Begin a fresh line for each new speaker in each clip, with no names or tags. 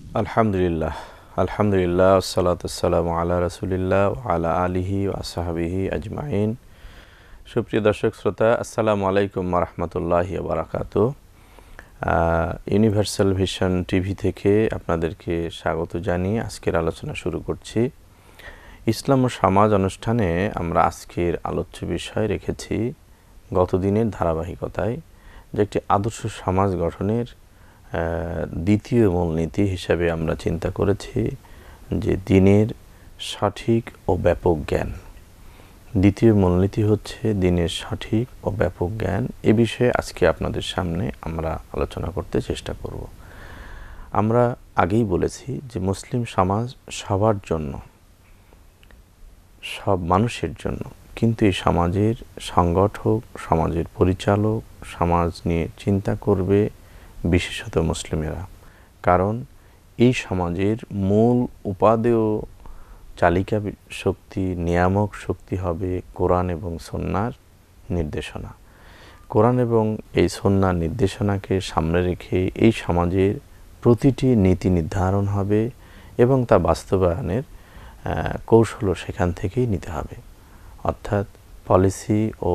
আলহামদুলিল্লাহ, আলহামদুলিল্লাহ, আসসালাতু ওয়াসসালামু আলা রাসূলিল্লাহ ওয়া আলা আলিহি ওয়া আসহাবিহি আজমাইন। সুপ্রিয় দর্শক শ্রোতা, আসসালামু আলাইকুম ওয়া রাহমাতুল্লাহি ওয়া বারাকাতুহু। ইউনিভার্সাল ভিশন টিভি থেকে আপনাদেরকে স্বাগত জানিয়ে আজকের আলোচনা শুরু করছি। ইসলাম ও সমাজ অনুষ্ঠানে আমরা আজকের আলোচ্য বিষয় রেখেছি গতদিনের ধারাবাহিকতায়, যে একটি আদর্শ সমাজ গঠনের দ্বিতীয় মূলনীতি হিসাবে আমরা চিন্তা করেছি যে দিনের সঠিক ও ব্যাপক জ্ঞান। দ্বিতীয় মূলনীতি হচ্ছে দিনের সঠিক ও ব্যাপক জ্ঞান। এ বিষয়ে আজকে আপনাদের সামনে আমরা আলোচনা করতে চেষ্টা করব। আমরা আগেই বলেছি যে মুসলিম সমাজ সবার জন্য, সব মানুষের জন্য, কিন্তু এই সমাজের সংগঠক, সমাজের পরিচালক, সমাজ নিয়ে চিন্তা করবে বিশেষত মুসলিমেরা। কারণ এই সমাজের মূল উপাদেয় চালিকা শক্তি, নিয়ামক শক্তি হবে কোরআন এবং সুন্নাহর নির্দেশনা। কোরআন এবং এই সুন্নাহর নির্দেশনাকে সামনে রেখে এই সমাজের প্রতিটি নীতি নির্ধারণ হবে এবং তা বাস্তবায়নের কৌশলও সেখান থেকেই নিতে হবে। অর্থাৎ পলিসি ও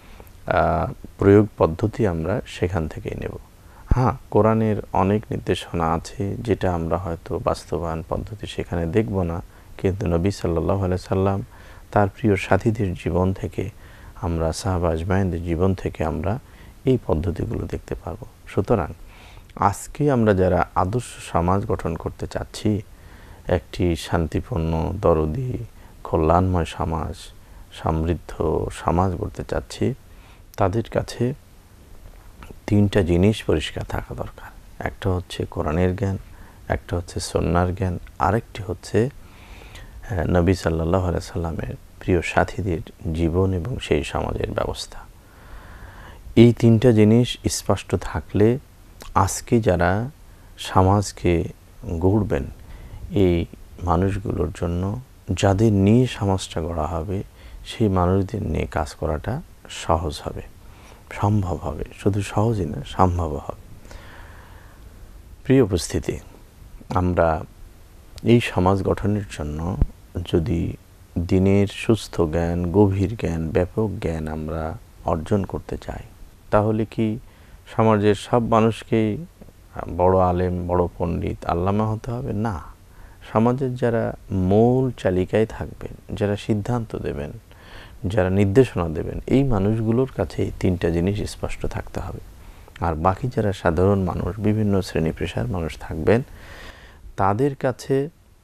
প্রয়োগ পদ্ধতি আমরা সেখান থেকেই নেব। হ্যাঁ, কোরআনের অনেক নির্দেশনা আছে যেটা আমরা হয়তো বাস্তবায়ন পদ্ধতি সেখানে দেখব না, কিন্তু নবী সাল্লাল্লাহু আলাইহি সাল্লাম তার প্রিয় সাথীদের জীবন থেকে, আমরা সাহাবা আজমাইনদের জীবন থেকে আমরা এই পদ্ধতিগুলো দেখতে পারবো। সুতরাং আজকে আমরা যারা আদর্শ সমাজ গঠন করতে চাচ্ছি, একটি শান্তিপূর্ণ, দরদি, কল্যাণময় সমাজ, সমৃদ্ধ সমাজ গড়তে চাচ্ছি, তাদের কাছে তিনটা জিনিস পরিষ্কার থাকা দরকার। একটা হচ্ছে কোরআনের জ্ঞান, একটা হচ্ছে সুন্নাহর জ্ঞান, আরেকটি হচ্ছে নবী সাল্লাল্লাহু আলাইহি সাল্লামের প্রিয় সাথীদের জীবন এবং সেই সমাজের ব্যবস্থা। এই তিনটা জিনিস স্পষ্ট থাকলে আজকে যারা সমাজকে গড়বেন, এই মানুষগুলোর জন্য, যাদের নিয়ে সমাজটা গড়া হবে, সেই মানুষদের নিয়ে কাজ করাটা সহজ হবে, সম্ভব হবে। শুধু সহজই না, সম্ভব হবে। প্রিয় উপস্থিতি, আমরা এই সমাজ গঠনের জন্য যদি দিনের সুস্থ জ্ঞান, গভীর জ্ঞান, ব্যাপক জ্ঞান আমরা অর্জন করতে চাই, তাহলে কি সমাজের সব মানুষকেই বড় আলেম, বড় পণ্ডিত, আল্লামা হতে হবে? না। সমাজের যারা মূল চালিকায় থাকবেন, যারা সিদ্ধান্ত দেবেন, যারা নির্দেশনা দেবেন, এই মানুষগুলোর কাছে এই তিনটা জিনিস স্পষ্ট থাকতে হবে। আর বাকি যারা সাধারণ মানুষ, বিভিন্ন শ্রেণী পেশার মানুষ থাকবেন, তাদের কাছে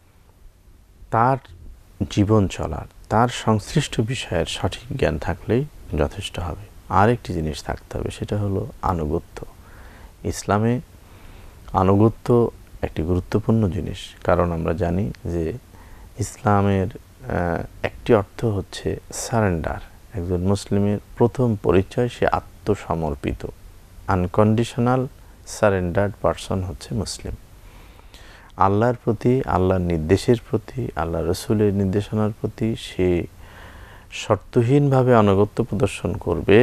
তার জীবন চলার, তার সংশ্লিষ্ট বিষয়ের সঠিক জ্ঞান থাকলেই যথেষ্ট হবে। আরেকটি জিনিস থাকতে হবে, সেটা হলো আনুগত্য। ইসলামে আনুগত্য একটি গুরুত্বপূর্ণ জিনিস। কারণ আমরা জানি যে ইসলামের একটি অর্থ হচ্ছে সারেন্ডার। একজন মুসলিমের প্রথম পরিচয় সে আত্মসমর্পিত। আনকন্ডিশনাল সারেন্ডার্ড পারসন হচ্ছে মুসলিম। আল্লাহর প্রতি, আল্লাহর নির্দেশের প্রতি, আল্লাহ রসুলের নির্দেশনার প্রতি সে শর্তহীনভাবে আনুগত্য প্রদর্শন করবে।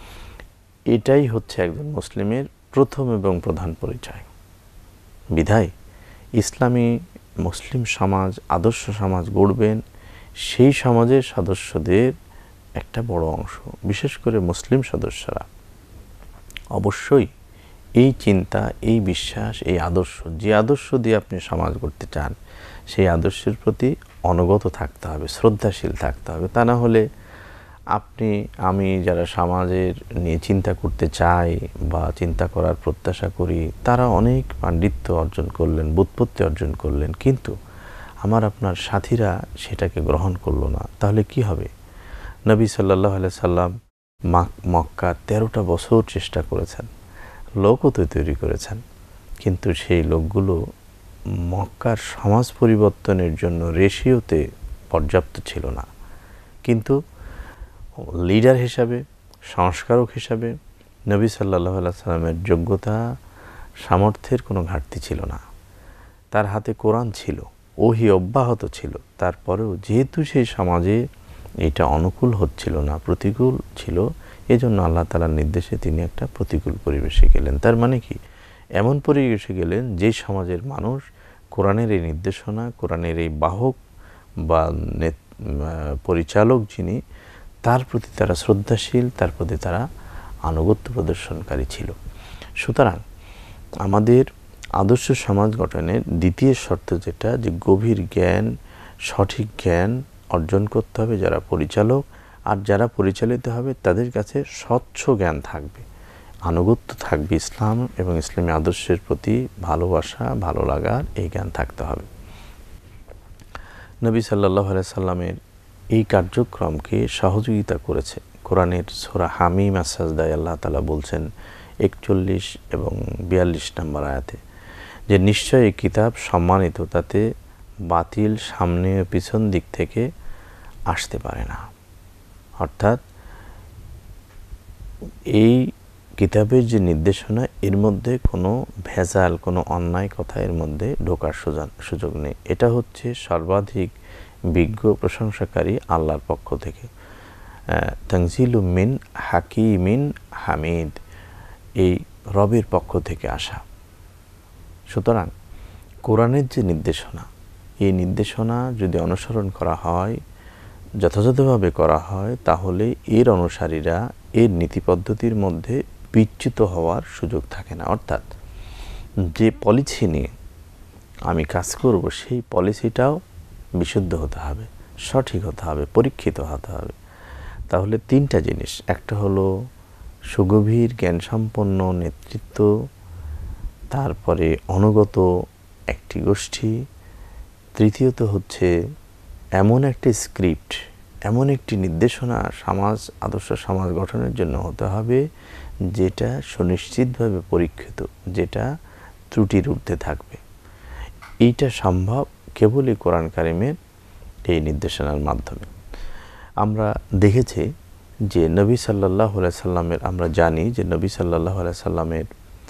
এটাই হচ্ছে একজন মুসলিমের প্রথম এবং প্রধান পরিচয়। বিধায় ইসলামী মুসলিম সমাজ, আদর্শ সমাজ গড়বেন, সেই সমাজের সদস্যদের একটা বড় অংশ, বিশেষ করে মুসলিম সদস্যরা অবশ্যই এই চিন্তা, এই বিশ্বাস, এই আদর্শ, যে আদর্শ দিয়ে আপনি সমাজ গড়তে চান, সেই আদর্শের প্রতি অনুগত থাকতে হবে, শ্রদ্ধাশীল থাকতে হবে। তা না হলে আপনি, আমি যারা সমাজের নিয়ে চিন্তা করতে চাই বা চিন্তা করার প্রত্যাশা করি, তারা অনেক পাণ্ডিত্য অর্জন করলেন, ব্যুৎপত্তি অর্জন করলেন, কিন্তু আমার আপনার সাথীরা সেটাকে গ্রহণ করলো না, তাহলে কি হবে? নবী সাল্লাল্লাহু আলাইহি সাল্লাম মক্কা 13টা বছর চেষ্টা করেছেন, লোকও তৈরি করেছেন, কিন্তু সেই লোকগুলো মক্কার সমাজ পরিবর্তনের জন্য রেশিওতে পর্যাপ্ত ছিল না। কিন্তু লিডার হিসাবে, সংস্কারক হিসাবে নবী সাল্লাল্লাহু আলাইহি সাল্লামের যোগ্যতা, সামর্থ্যের কোনো ঘাটতি ছিল না। তার হাতে কোরআন ছিল, ওহী অব্যাহত ছিল। তারপরেও যেহেতু সেই সমাজে এটা অনুকূল হচ্ছিল না, প্রতিকূল ছিল, এজন্য আল্লাহ তাআলার নির্দেশে তিনি একটা প্রতিকূল পরিবেশে গেলেন। তার মানে কি? এমন পরিবেশে গেলেন যে সমাজের মানুষ কোরআনের এই নির্দেশনা, কোরআনের এই বাহক বা পরিচালক যিনি, তার প্রতি তারা শ্রদ্ধাশীল, তার প্রতি তারা আনুগত্য প্রদর্শনকারী ছিল। সুতরাং আমাদের আদর্শ সমাজ গঠনের দ্বিতীয় শর্ত যেটা, যে গভীর জ্ঞান, সঠিক জ্ঞান অর্জন করতে হবে যারা পরিচালক, আর যারা পরিচালিত হবে তাদের কাছে স্বচ্ছ জ্ঞান থাকবে, আনুগত্য থাকবে ইসলাম এবং ইসলামী আদর্শের প্রতি ভালোবাসা, ভালো লাগার এই জ্ঞান থাকতে হবে। নবী সাল্লাল্লাহু আলাইহি সাল্লামের এই কার্যক্রমকে সহযোগিতা করেছে কোরআনের সূরা হামিম আস-সাজদায় আল্লাহ তাআলা বলছেন 41 এবং 42 নম্বর আয়াতে, যে নিশ্চয়ই এই কিতাব সম্মানিত, তাতে বাতিল সামনে ও পিছন দিক থেকে আসতে পারে না। অর্থাৎ এই কিতাবের যে নির্দেশনা, এর মধ্যে কোনো ভেজাল, কোনো অন্যায় কথা এর মধ্যে ঢোকার সুযোগ নেই। এটা হচ্ছে সর্বাধিক বিজ্ঞ প্রশংসাকারী আল্লাহর পক্ষ থেকে, তানজিলু মিন হাকিমিন হামিদ, এই রবের পক্ষ থেকে আসা। সুতরাং কোরআনের যে নির্দেশনা, এই নির্দেশনা যদি অনুসরণ করা হয়, যথাযথভাবে করা হয়, তাহলে এর অনুসারীরা এর নীতি পদ্ধতির মধ্যে বিচ্যুত হওয়ার সুযোগ থাকে না। অর্থাৎ যে পলিসি নিয়ে আমি কাজ করব, সেই পলিসিটাও বিশুদ্ধ হতে হবে, সঠিক হতে হবে, পরীক্ষিত হতে হবে। তাহলে তিনটা জিনিস, একটা হলো সুগভীর জ্ঞানসম্পন্ন নেতৃত্ব, তারপরে অনুগত একটি গোষ্ঠী, তৃতীয়ত হচ্ছে এমন একটি স্ক্রিপ্ট, এমন একটি নির্দেশনা সমাজ, আদর্শ সমাজ গঠনের জন্য হতে হবে যেটা সুনিশ্চিতভাবে পরীক্ষিত, যেটা ত্রুটির ঊর্ধ্বে থাকবে। এইটা সম্ভব কেবলই কোরআন কারিমের এই নির্দেশনার মাধ্যমে। আমরা দেখেছি যে নবী সাল্লাল্লাহু আলাইহি সাল্লামের, আমরা জানি যে নবী সাল্লাল্লাহু আলাইহি সাল্লামের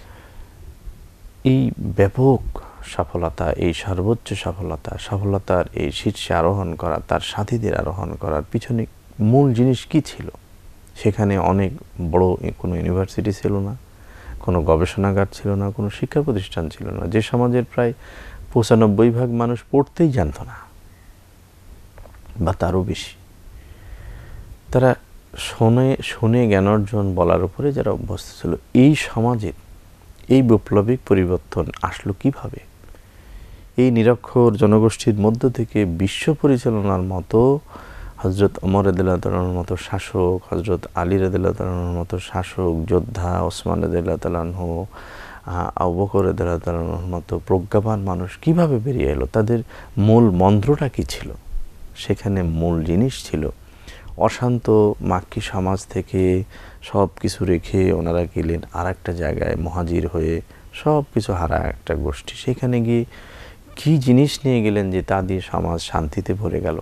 এই ব্যাপক সফলতা, এই সর্বোচ্চ সফলতার এই শীর্ষে আরোহণ করা, তার সাথীদের আরোহণ করার পিছনে মূল জিনিস কি ছিল? সেখানে অনেক বড় কোনো ইউনিভার্সিটি ছিল না, কোনো গবেষণাগার ছিল না, কোনো শিক্ষা প্রতিষ্ঠান ছিল না, যে সমাজের প্রায় 95% মানুষ পড়তেই জানত না বা তারও বেশি। তারা শুনে জ্ঞান অর্জন বলার উপরে যারা অভ্যস্ত ছিল, এই সমাজের এই বৈপ্লবিক পরিবর্তন আসলো কিভাবে? এই নিরক্ষর জনগোষ্ঠীর মধ্য থেকে বিশ্ব পরিচালনার মতো হযরত ওমর রাদিয়াল্লাহু তাআলার মতো শাসক, হযরত আলী রাদিয়াল্লাহু তাআলার মতো শাসক, যোদ্ধা, ওসমান রাদিয়াল্লাহু তাআলা, আবু বকর রাদিয়াল্লাহু তাআলার মতো প্রজ্ঞাবান মানুষ কিভাবে বেরিয়ে এলো? তাদের মূল মন্ত্রটা কী ছিল? সেখানে মূল জিনিস ছিল অশান্ত মাক্কি সমাজ থেকে সব কিছু রেখে ওনারা গেলেন আর একটা জায়গায় মুহাজির হয়ে, সব কিছু হারা একটা গোষ্ঠী। সেখানে গিয়ে কী জিনিস নিয়ে গেলেন যে তা দিয়ে সমাজ শান্তিতে ভরে গেল?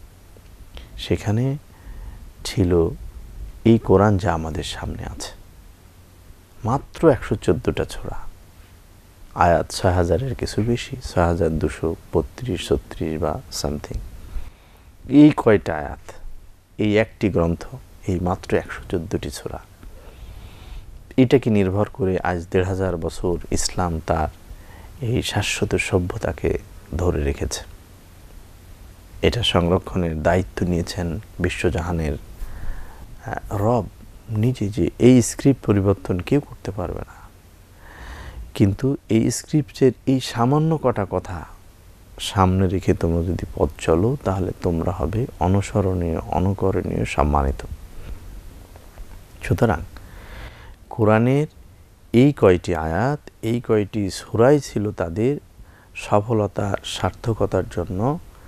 সেখানে ছিল এই কোরআন যা আমাদের সামনে আছে, মাত্র 114টা সূরা, আয়াত 6000-এর কিছু বেশি, 6232-33 বা সামথিং। এই কয়টা আয়াত, এই একটি গ্রন্থ, এই মাত্র 114টি সূরা। এটাকে নির্ভর করে আজ 1500 বছর ইসলাম তার এই শাশ্বত সভ্যতাকে ধরে রেখেছে। এটা সংরক্ষণের দায়িত্ব নিয়েছেন বিশ্বজাহানের রব নিজে, যে এই স্ক্রিপ্ট পরিবর্তন কেউ করতে পারবে না। কিন্তু এই স্ক্রিপ্টের এই সামান্য কটা কথা সামনে রেখে তোমরা যদি পথ চলো, তাহলে তোমরা হবে অনুসরণীয়, অনুকরণীয়, সম্মানিত। সুতরাং কোরআনের এই কয়টি আয়াত, এই কয়টি সূরাই ছিল তাদের সফলতা, সার্থকতার জন্য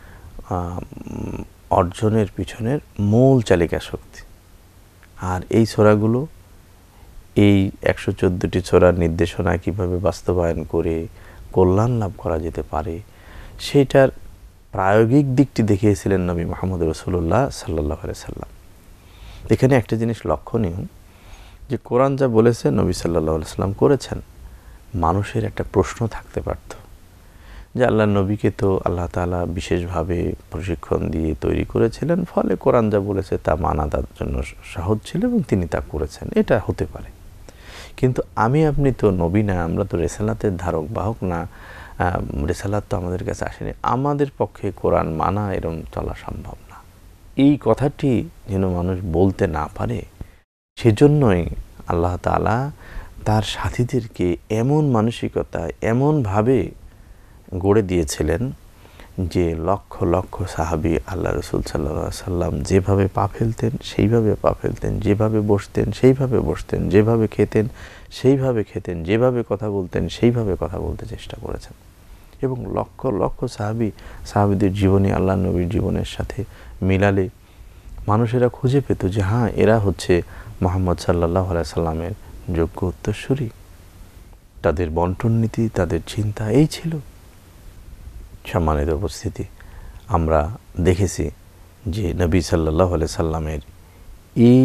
অর্জনের পিছনের মূল চালিকা শক্তি। আর এই সূরাগুলো, এই 114টি সূরার নির্দেশনা কিভাবে বাস্তবায়ন করে কল্যাণ লাভ করা যেতে পারে, সেটার প্রায়োগিক দিকটি দেখিয়েছিলেন নবী মুহাম্মদ রাসূলুল্লাহ সাল্লাল্লাহু আলাইহি সাল্লাম। এখানে একটা জিনিস লক্ষণীয়, যে কোরআন যা বলেছে নবী সাল্লাল্লাহু আলাইহি সাল্লাম করেছেন। মানুষের একটা প্রশ্ন থাকতে পারত যে আল্লাহর নবীকে তো আল্লাহ তাআলা বিশেষভাবে প্রশিক্ষণ দিয়ে তৈরি করেছিলেন, ফলে কোরআন যা বলেছে তা মানা তার জন্য সহজ ছিল এবং তিনি তা করেছেন। এটা হতে পারে, কিন্তু আমি আপনি তো নবী না, আমরা তো রিসালাতের ধারক বাহক না, রিসালাত তো আমাদের কাছে আসেনি, আমাদের পক্ষে কোরআন মানা এরকম চলা সম্ভব না। এই কথাটি যেন মানুষ বলতে না পারে, সেজন্যই আল্লাহ তাআলা তার সাথীদেরকে এমন মানসিকতায় এমনভাবে গড়ে দিয়েছিলেন যে লক্ষ লক্ষ সাহাবী আল্লাহ রাসূল সাল্লাল্লাহু আলাইহি সাল্লাম যেভাবে পা ফেলতেন সেইভাবে পা ফেলতেন, যেভাবে বসতেন সেইভাবে বসতেন, যেভাবে খেতেন সেইভাবে খেতেন, যেভাবে কথা বলতেন সেইভাবে কথা বলতে চেষ্টা করেছেন। এবং লক্ষ লক্ষ সাহাবীদের জীবনী আল্লাহ নবীর জীবনের সাথে মিলালে মানুষেরা খুঁজে পেত যে হ্যাঁ, এরা হচ্ছে মুহাম্মদ সাল্লাল্লাহু আলাইহি সাল্লামের যোগ্য উত্তরসূরি। তাদের বন্টন নীতি, তাদের চিন্তা এই ছিল। সম্মানিত উপস্থিতি, আমরা দেখেছি যে নবী সাল্লাল্লাহু আলাইহি সাল্লামের এই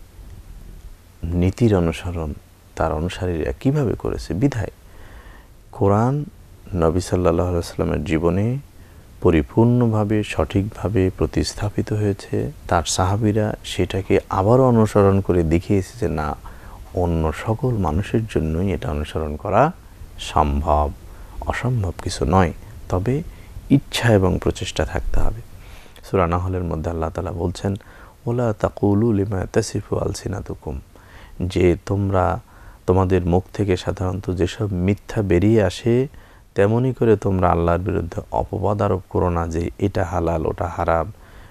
নীতির অনুসরণ তার অনুসারীরা কীভাবে করেছে। বিধায় কোরআন নবী সাল্লাল্লাহু আলাইহি সাল্লামের জীবনে পরিপূর্ণভাবে সঠিকভাবে প্রতিস্থাপিত হয়েছে। তার সাহাবীরা সেটাকে আবারও অনুসরণ করে দেখিয়েছে যে না, অন্য সকল মানুষের জন্যই এটা অনুসরণ করা সম্ভব, অসম্ভব কিছু নয়, তবে ইচ্ছা এবং প্রচেষ্টা থাকতে হবে। সূরা নাহলের মধ্যে আল্লাহ তাআলা বলছেন, ওয়ালা তাকুলু লিমা তাসিফু আলসিনাতুকুম, যে তোমরা তোমাদের মুখ থেকে সাধারণত যেসব মিথ্যা বেরিয়ে আসে তেমনি করে তোমরা আল্লাহর বিরুদ্ধে অপবাদ আরোপ করো না যে এটা হালাল ওটা হারাম।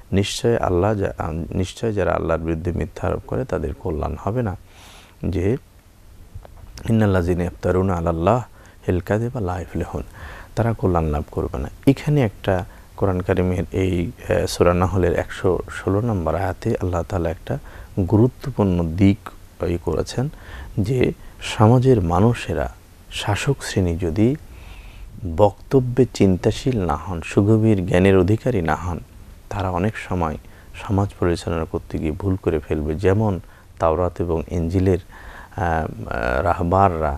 নিশ্চয় যারা আল্লাহর বিরুদ্ধে মিথ্যা আরোপ করে তাদের কল্যাণ হবে না। যে ইন্নাল্লাযিনা ইফতারুনা আলাল্লাহ হিল কাযিবা লা ইফলিহুন, তারা কল্যাণ লাভ করবে না। এখানে একটা কোরআন কারিমের এই সূরা নাহলের 116 নম্বর আয়াতে আল্লাহ তাআলা একটা গুরুত্বপূর্ণ দিক করেছেন যে সমাজের মানুষেরা, শাসক শ্রেণী যদি বক্তব্যে চিন্তাশীল না হন, সুগভীর জ্ঞানের অধিকারী না হন, তারা অনেক সময় সমাজ পরিচালনা করতে গিয়ে ভুল করে ফেলবে। যেমন তাওরাত এবং ইনজিলের রাহবাররা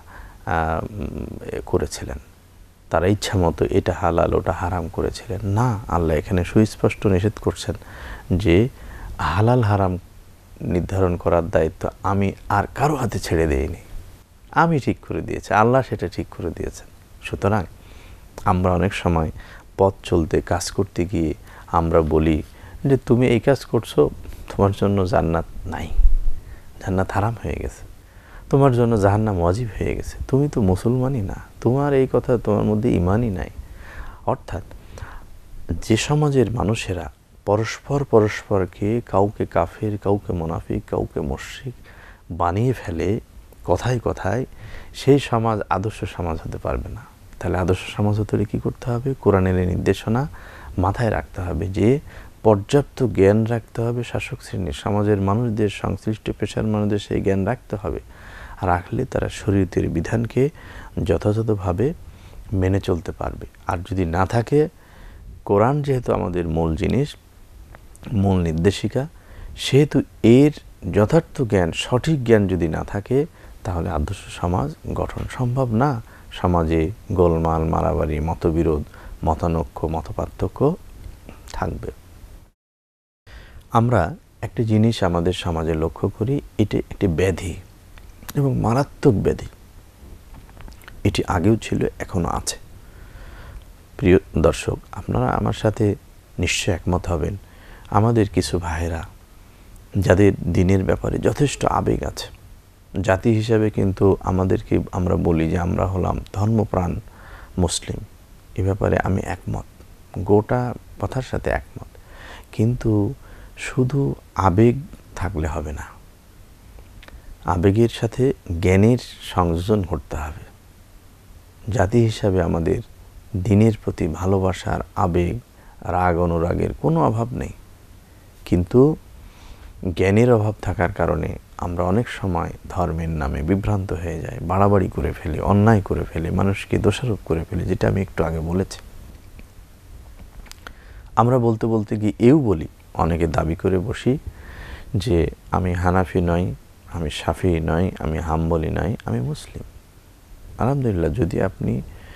করেছিলেন, তারা ইচ্ছা মতো এটা হালাল ওটা হারাম করেছিলেন। না, আল্লাহ এখানে সুস্পষ্ট নিষেধ করছেন যে হালাল হারাম নির্ধারণ করার দায়িত্ব আমি আর কারো হাতে ছেড়ে দেইনি, আমি ঠিক করে দিয়েছি, আল্লাহ সেটা ঠিক করে দিয়েছেন। সুতরাং আমরা অনেক সময় পথ চলতে কাজ করতে গিয়ে আমরা বলি যে তুমি এই কাজ করছো, তোমার জন্য জান্নাত নাই, জান্নাত হারাম হয়ে গেছে, তোমার জন্য জাহান্নাম ওয়াজিব হয়ে গেছে, তুমি তো মুসলমানই না, তোমার এই কথা, তোমার মধ্যে ঈমানই নাই। অর্থাৎ যে সমাজের মানুষেরা পরস্পরকে কাউকে কাফের, কাউকে মুনাফিক, কাউকে মুশরিক বানিয়ে ফেলে কথায় কথায়, সেই সমাজ আদর্শ সমাজ হতে পারবে না। তাহলে আদর্শ সমাজ হতে হলে কী করতে হবে? কোরআনের নির্দেশনা মাথায় রাখতে হবে যে পর্যাপ্ত জ্ঞান রাখতে হবে শাসক শ্রেণীর, সমাজের মানুষদের, সংশ্লিষ্ট পেশার মানুষদের সেই জ্ঞান রাখতে হবে। রাখলে তারা শরীয়তের বিধানকে যথাযথভাবে মেনে চলতে পারবে। আর যদি না থাকে, কোরআন যেহেতু আমাদের মূল জিনিস, মূল নির্দেশিকা, সেহেতু এর যথার্থ জ্ঞান, সঠিক জ্ঞান যদি না থাকে, তাহলে আদর্শ সমাজ গঠন সম্ভব না। সমাজে গোলমাল, মারামারি, মতবিরোধ, মতানৈক্য, মতপার্থক্য থাকবে। আমরা একটা জিনিস আমাদের সমাজে লক্ষ্য করি, এটি একটি ব্যাধি এবং মারাত্মক ব্যাধি। এটি আগেও ছিল, এখনও আছে। প্রিয় দর্শক, আপনারা আমার সাথে নিশ্চয় একমত হবেন, আমাদের কিছু ভাইয়েরা যাদের দিনের ব্যাপারে যথেষ্ট আবেগ আছে, জাতি হিসাবে কিন্তু আমাদেরকে আমরা বলি যে আমরা হলাম ধর্মপ্রাণ মুসলিম, এ ব্যাপারে আমি একমত, গোটা কথার সাথে একমত। কিন্তু শুধু আবেগ থাকলে হবে না, আবেগের সাথে জ্ঞানের সংযোজন করতে হবে। জাতি হিসাবে আমাদের দিনের প্রতি ভালোবাসার, আবেগ, রাগ, অনুরাগের কোনো অভাব নেই, কিন্তু জ্ঞানের অভাব থাকার কারণে আমরা অনেক সময় ধর্মের নামে বিভ্রান্ত হয়ে যাই, বাড়াবাড়ি করে ফেলি, অন্যায় করে ফেলি, মানুষকে দোষারোপ করে ফেলি, যেটা আমি একটু আগে বলেছি। আমরা বলতে বলতে গিয়ে এও বলি, অনেকে দাবি করে বসি যে আমি হানাফি নই, আমি শাফি নই, আমি হাম্বলি নই, আমি মুসলিম। আলহামদুলিল্লাহ, যদি আপনি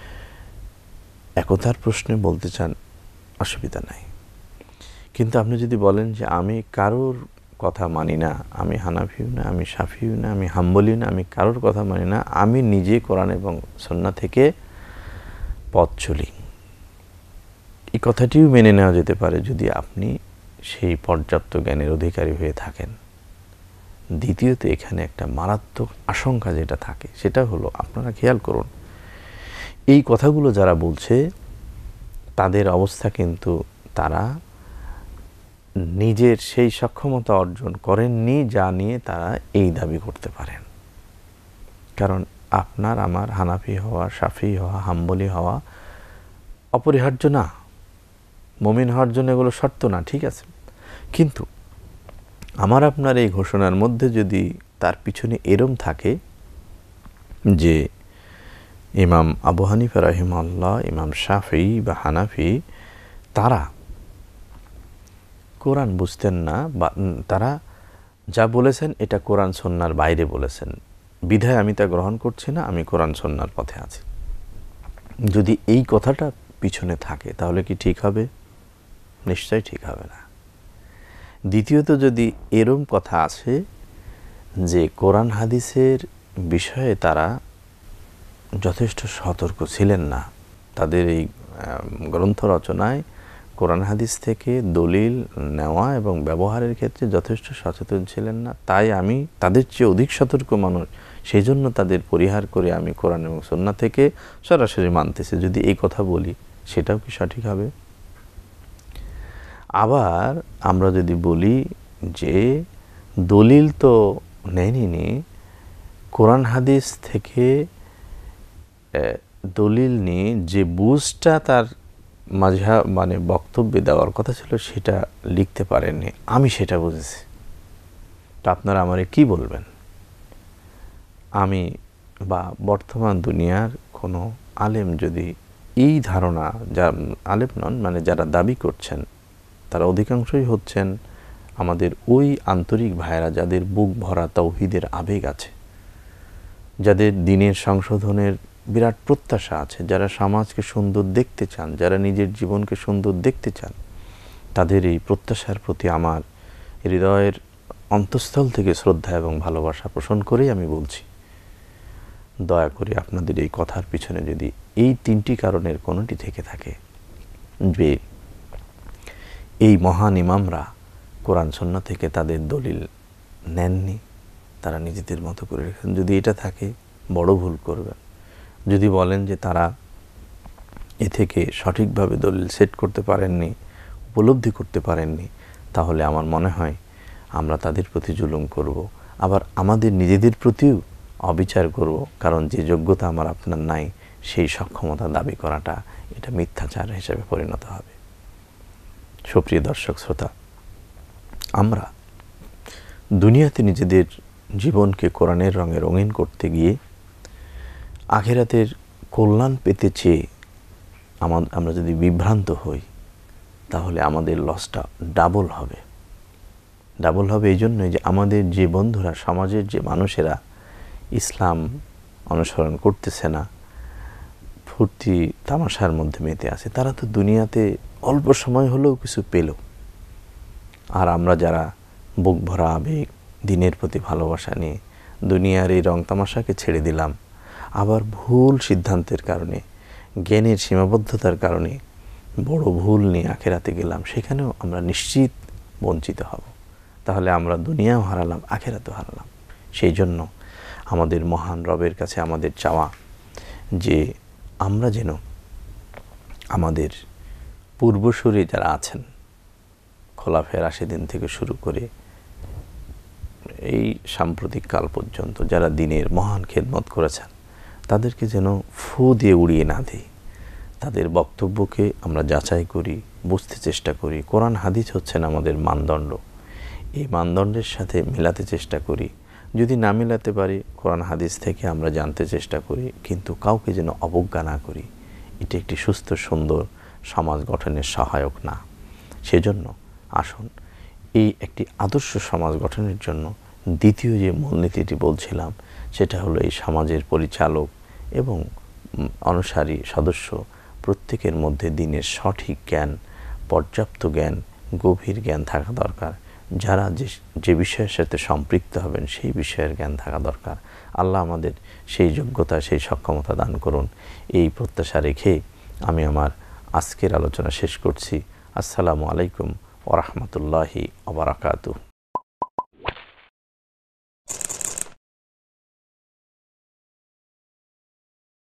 একতার প্রশ্নে বলতে চান, অসুবিধা নাই। কিন্তু আপনি যদি বলেন যে আমি কারোর কথা মানি না, আমি হানাফিও না, আমি শাফিও না, আমি হাম্বলিও না, আমি কারোর কথা মানি না, আমি নিজে কোরআন এবং সুন্নাহ থেকে পথ চলি। এই কথাটিও মেনে নেওয়া যেতে পারে যদি আপনি সেই পর্যাপ্ত জ্ঞানের অধিকারী হয়ে থাকেন। দ্বিতীয়ত এখানে একটা মারাত্মক আশঙ্কা যেটা থাকে সেটা হলো, আপনারা খেয়াল করুন, এই কথাগুলো যারা বলছে তাদের অবস্থা কিন্তু তারা নিজের সেই সক্ষমতা অর্জন করেননি যা নিয়ে তারা এই দাবি করতে পারেন। কারণ আপনার আমার হানাফি হওয়া, শাফি হওয়া, হাম্বলি হওয়া অপরিহার্য না, মুমিন হওয়ার জন্য এগুলো শর্ত না, ঠিক আছে। কিন্তু আমার আপনার এই ঘোষণার মধ্যে যদি তার পিছনে এরম থাকে যে ইমাম আবু হানিফা রাহিমাহুল্লাহ, ইমাম শাফি বা হানাফি তারা কোরআন বুঝতেন না, বা তারা যা বলেছেন এটা কোরআন সুন্নাহর বাইরে বলেছেন, বিধায় আমি তা গ্রহণ করছি না, আমি কোরআন সুন্নাহর পথে আছি, যদি এই কথাটা পিছনে থাকে তাহলে কি ঠিক হবে? নিশ্চয়ই ঠিক হবে না। দ্বিতীয়ত যদি এরম কথা আছে যে কোরআন হাদিসের বিষয়ে তারা যথেষ্ট সতর্ক ছিলেন না, তাদের এই গ্রন্থ রচনায় কোরআন হাদিস থেকে দলিল নেওয়া এবং ব্যবহারের ক্ষেত্রে যথেষ্ট সচেতন ছিলেন না, তাই আমি তাদের চেয়ে অধিক সতর্ক মানুষ, সেই জন্য তাদের পরিহার করে আমি কোরআন এবং সুন্নাহ থেকে সরাসরি মানতেছি, যদি এই কথা বলি সেটাও কি সঠিক হবে? আবার আমরা যদি বলি যে দলিল তো নেয়নি, কোরআন হাদিস থেকে দলিল নিয়ে যে বুঝটা তার মাযহাব মানে বক্তব্যে দেওয়ার কথা ছিল সেটা লিখতে পারেননি, আমি সেটা বুঝেছি, তো আপনারা আমারে কি বলবেন? আমি বা বর্তমান দুনিয়ার কোনো আলেম যদি এই ধারণা, যা আলেম নন মানে যারা দাবি করছেন তারা অধিকাংশই হচ্ছেন আমাদের ওই আন্তরিক ভাইয়েরা যাদের বুক ভরা তাওহীদের আবেগ আছে, যাদের দিনের সংশোধনের বিরাট প্রত্যাশা আছে, যারা সমাজকে সুন্দর দেখতে চান, যারা নিজের জীবনকে সুন্দর দেখতে চান, তাদের এই প্রত্যাশার প্রতি আমার হৃদয়ের অন্তঃস্থল থেকে শ্রদ্ধা এবং ভালোবাসা পোষণ করেই আমি বলছি, দয়া করে আপনাদের এই কথার পিছনে যদি এই তিনটি কারণের কোনোটি থেকে থাকে যে এই মহান ইমামরা কোরআন সুন্নাহ থেকে তাদের দলিল নেননি, তারা নিজেদের মতো করে রেখেছেন, যদি এটা থাকে বড় ভুল করবেন। যদি বলেন যে তারা এ থেকে সঠিকভাবে দলিল সেট করতে পারেননি, উপলব্ধি করতে পারেননি, তাহলে আমার মনে হয় আমরা তাদের প্রতি জুলুম করব, আবার আমাদের নিজেদের প্রতিও অবিচার করব, কারণ যে যোগ্যতা আমার আপনার নাই সেই সক্ষমতা দাবি করাটা এটা মিথ্যাচার হিসেবে পরিণত হবে। সুপ্রিয় দর্শক শ্রোতা, আমরা দুনিয়াতে নিজেদের জীবনকে কোরআনের রঙে রঙিন করতে গিয়ে আখিরাতের কল্যাণ পেতে চেয়ে আমরা যদি বিভ্রান্ত হই তাহলে আমাদের লসটা ডাবল হবে। ডাবল হবে এই জন্যই যে আমাদের যে বন্ধুরা, সমাজের যে মানুষেরা ইসলাম অনুসরণ করতেছে না, ফুর্তি তামাশার মধ্যে মেতে আছে, তারা তো দুনিয়াতে অল্প সময় হলেও কিছু পেল, আর আমরা যারা বুক ভরা আবেগ, দিনের প্রতি ভালোবাসা নিয়ে দুনিয়ার এই রং তামাশাকে ছেড়ে দিলাম, আবার ভুল সিদ্ধান্তের কারণে, জ্ঞানের সীমাবদ্ধতার কারণে বড় ভুল নিয়ে আখেরাতে গেলাম, সেখানেও আমরা নিশ্চিত বঞ্চিত হব। তাহলে আমরা দুনিয়াও হারালাম, আখেরাতেও হারালাম। সেই জন্য আমাদের মহান রবের কাছে আমাদের চাওয়া যে আমরা যেন আমাদের পূর্বসূরি যারা আছেন, খোলাফায়ে রাশিদিন থেকে শুরু করে এই সাম্প্রতিক কাল পর্যন্ত যারা দিনের মহান খেদমত করেছেন, তাদেরকে যেন ফু দিয়ে উড়িয়ে না দিই, তাদের বক্তব্যকে আমরা যাচাই করি, বুঝতে চেষ্টা করি। কোরআন হাদিস হচ্ছেন আমাদের মানদণ্ড, এই মানদণ্ডের সাথে মেলাতে চেষ্টা করি। যদি না মেলাতে পারি, কোরআন হাদিস থেকে আমরা জানতে চেষ্টা করি, কিন্তু কাউকে যেন অবজ্ঞা না করি। এটি একটি সুস্থ সুন্দর সমাজ গঠনের সহায়ক না। সেজন্য আসুন এই একটি আদর্শ সমাজ গঠনের জন্য দ্বিতীয় যে মূলনীতিটি বলছিলাম, সেটা হলো এই সমাজের পরিচালক এবং অনুসারী সদস্য প্রত্যেকের মধ্যে দিনের সঠিক জ্ঞান, পর্যাপ্ত জ্ঞান, গভীর জ্ঞান থাকা দরকার। যারা যে বিষয়ের সাথে সম্পৃক্ত হবেন সেই বিষয়ের জ্ঞান থাকা দরকার। আল্লাহ আমাদের সেই যোগ্যতা, সেই সক্ষমতা দান করুন। এই প্রত্যাশা রেখে আমি আমার আজকের আলোচনা শেষ করছি। আসসালামু আলাইকুম ওয়া রাহমাতুল্লাহি ওয়া বারাকাতুহু।